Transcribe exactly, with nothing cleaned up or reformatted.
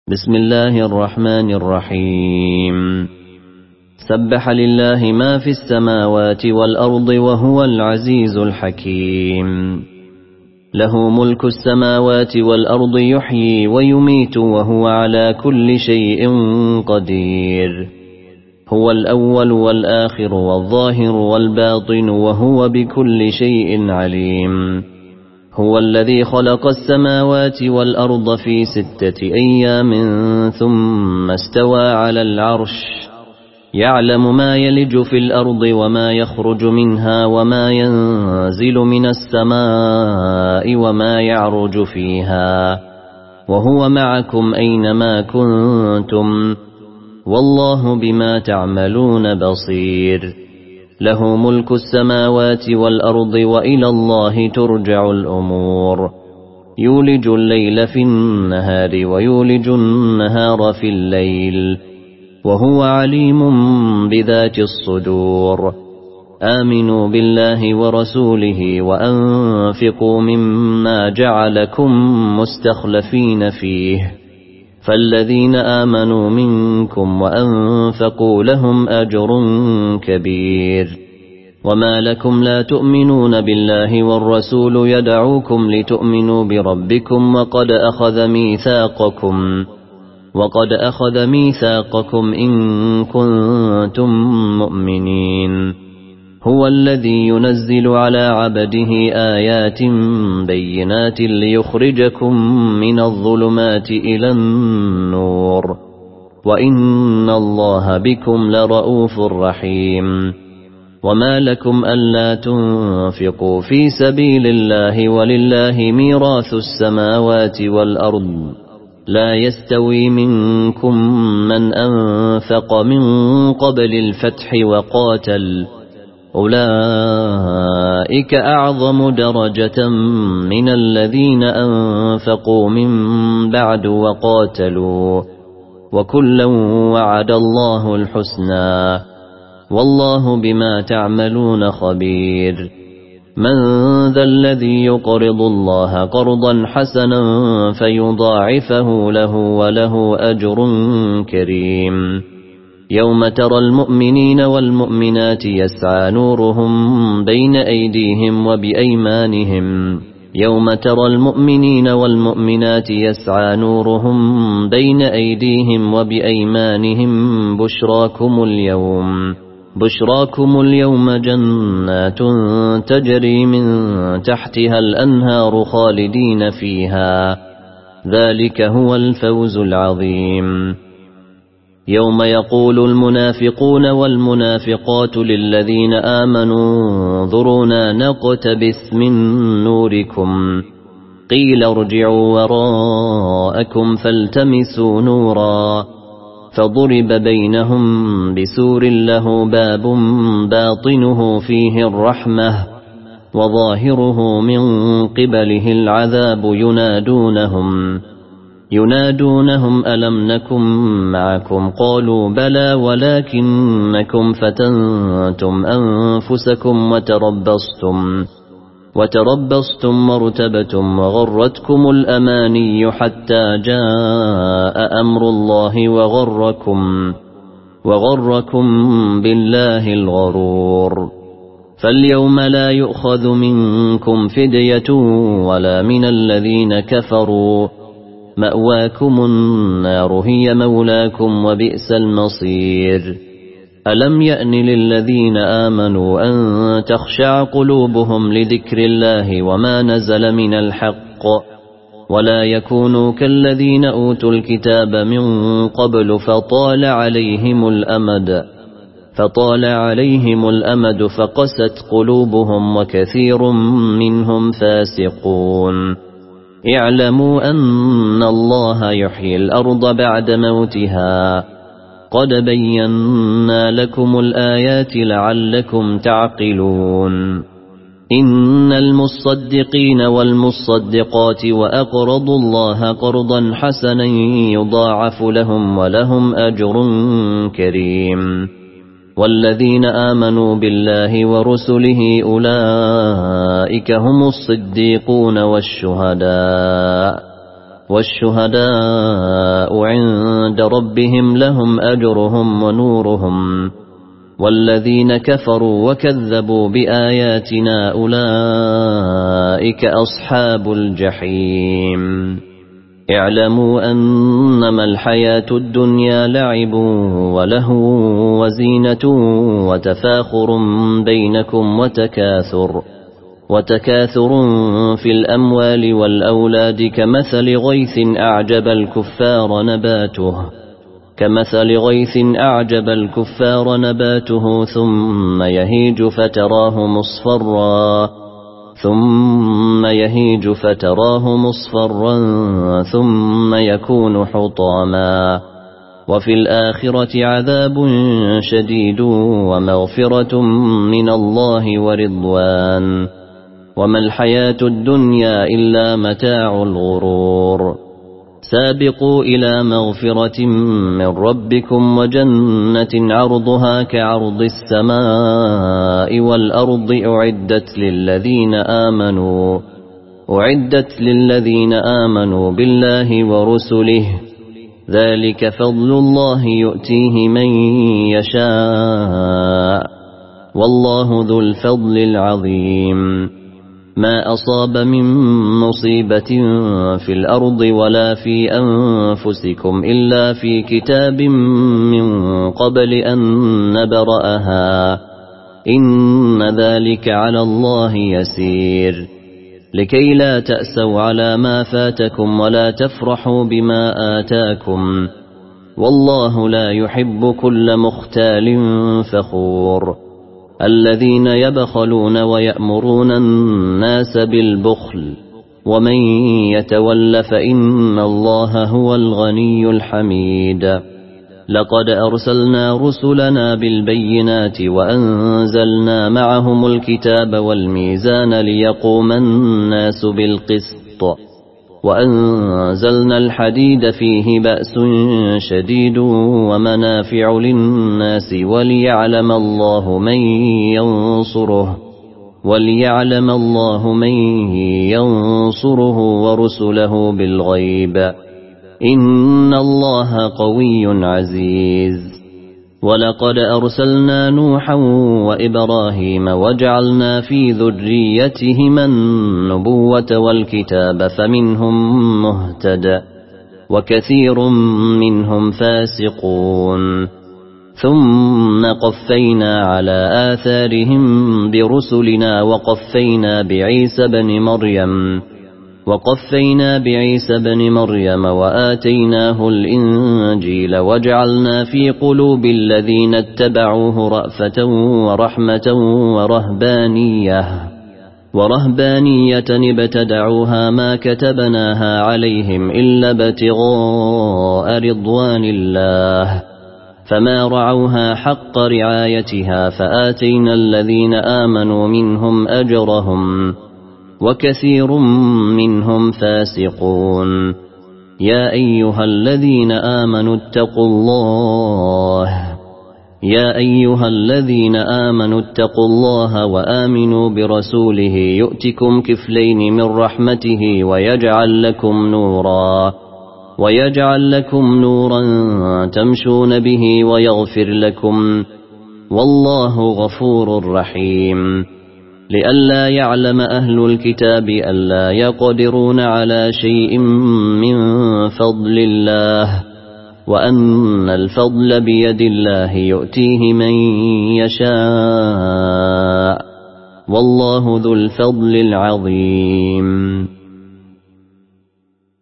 بسم الله الرحمن الرحيم سبح لله ما في السماوات والأرض وهو العزيز الحكيم له ملك السماوات والأرض يحيي ويميت وهو على كل شيء قدير هو الأول والآخر والظاهر والباطن وهو بكل شيء عليم هو الذي خلق السماوات والأرض في ستة أيام ثم استوى على العرش يعلم ما يلج في الأرض وما يخرج منها وما ينزل من السماء وما يعرج فيها وهو معكم أينما كنتم والله بما تعملون بصير له ملك السماوات والأرض وإلى الله ترجع الأمور يولج الليل في النهار ويولج النهار في الليل وهو عليم بذات الصدور آمنوا بالله ورسوله وأنفقوا مما جعلكم مستخلفين فيه فالذين آمنوا منكم وأنفقوا لهم أجر كبير وما لكم لا تؤمنون بالله والرسول يدعوكم لتؤمنوا بربكم وقد أخذ ميثاقكم وقد أخذ ميثاقكم إن كنتم مؤمنين هو الذي ينزل على عبده آيات بينات ليخرجكم من الظلمات إلى النور وإن الله بكم لرؤوف رحيم وما لكم ألا تنفقوا في سبيل الله ولله ميراث السماوات والأرض لا يستوي منكم من أنفق من قبل الفتح وقاتل أولئك أعظم درجة من الذين أنفقوا من بعد وقاتلوا وكلا وعد الله الحسنى والله بما تعملون خبير من ذا الذي يقرض الله قرضا حسنا فيضاعفه له وله أجر كريم يوم ترى المؤمنين والمؤمنات يسعى نورهم بين أيديهم وبأيمانهم يوم ترى المؤمنين والمؤمنات يسعى نورهم بين أيديهم وبأيمانهم بشراكم اليوم بشراكم اليوم جنات تجري من تحتها الأنهار خالدين فيها ذلك هو الفوز العظيم يوم يقول المنافقون والمنافقات للذين آمنوا انظرونا نقتبس من نوركم قيل ارجعوا وراءكم فالتمسوا نورا فضرب بينهم بسور له باب باطنه فيه الرحمة وظاهره من قبله العذاب ينادونهم ينادونهم ألم نكن معكم قالوا بلى ولكنكم فتنتم أنفسكم وتربصتم وتربصتم وارتبتم وغرتكم الأماني حتى جاء أمر الله وغركم وغركم بالله الغرور فاليوم لا يؤخذ منكم فدية ولا من الذين كفروا مأواكم النار هي مولاكم وبئس المصير ألم يأن للذين آمنوا أن تخشع قلوبهم لذكر الله وما نزل من الحق ولا يكونوا كالذين أوتوا الكتاب من قبل فطال عليهم الأمد فطال عليهم الأمد فقست قلوبهم وكثير منهم فاسقون اعلموا أن الله يحيي الأرض بعد موتها قد بينا لكم الآيات لعلكم تعقلون إن المصدقين والمصدقات وأقرضوا الله قرضا حسنا يضاعف لهم ولهم أجر كريم والذين آمنوا بالله ورسله أولئك هم الصديقون والشهداء والشهداء عند ربهم لهم أجرهم ونورهم والذين كفروا وكذبوا بآياتنا أولئك أصحاب الجحيم اعلموا أنما الحياة الدنيا لعب ولهو وزينة وتفاخر بينكم وتكاثر وتكاثر في الأموال والأولاد كمثل غيث أعجب الكفار نباته كمثل غيث أعجب الكفار نباته ثم يهيج فتراه مصفرا ثم يهيج فتراه مصفرا ثم يكون حطاما وفي الآخرة عذاب شديد ومغفرة من الله ورضوان وما الحياة الدنيا إلا متاع الغرور سابقوا إلى مغفرة من ربكم وجنة عرضها كعرض السماء والأرض أعدت للذين آمنوا أعدت للذين آمنوا بالله ورسله ذلك فضل الله يؤتيه من يشاء والله ذو الفضل العظيم ما أصاب من مصيبة في الأرض ولا في أنفسكم إلا في كتاب من قبل أن نبرأها إن ذلك على الله يسير لكي لا تأسوا على ما فاتكم ولا تفرحوا بما آتاكم والله لا يحب كل مختال فخور الذين يبخلون ويأمرون الناس بالبخل ومن يتول فإن الله هو الغني الحميد لقد أرسلنا رسلنا بالبينات وأنزلنا معهم الكتاب والميزان ليقوم الناس بالقسط وأنزلنا الحديد فيه بأس شديد ومنافع للناس وليعلم الله من ينصره وليعلم الله من ينصره ورسله بالغيب إن الله قوي عزيز ولقد أرسلنا نوحا وإبراهيم وجعلنا في ذريتهما النبوة والكتاب فمنهم مهتد وكثير منهم فاسقون ثم قفينا على آثارهم برسلنا وقفينا بعيسى بن مريم وقفينا بعيسى بن مريم وآتيناه الإنجيل وجعلنا في قلوب الذين اتبعوه رأفة ورحمة ورهبانية ورهبانية ابتدعوها ما كتبناها عليهم إلا ابتغاء رضوان الله فما رعوها حق رعايتها فآتينا الذين آمنوا منهم أجرهم وكثير منهم فاسقون يا أيها الذين آمنوا اتقوا الله يا أيها الذين آمنوا اتقوا الله وآمنوا برسوله يؤتكم كفلين من رحمته ويجعل لكم نورا ويجعل لكم نورا تمشون به ويغفر لكم والله غفور رحيم لئلا يعلم أهل الكتاب ألا يقدرون على شيء من فضل الله وأن الفضل بيد الله يؤتيه من يشاء والله ذو الفضل العظيم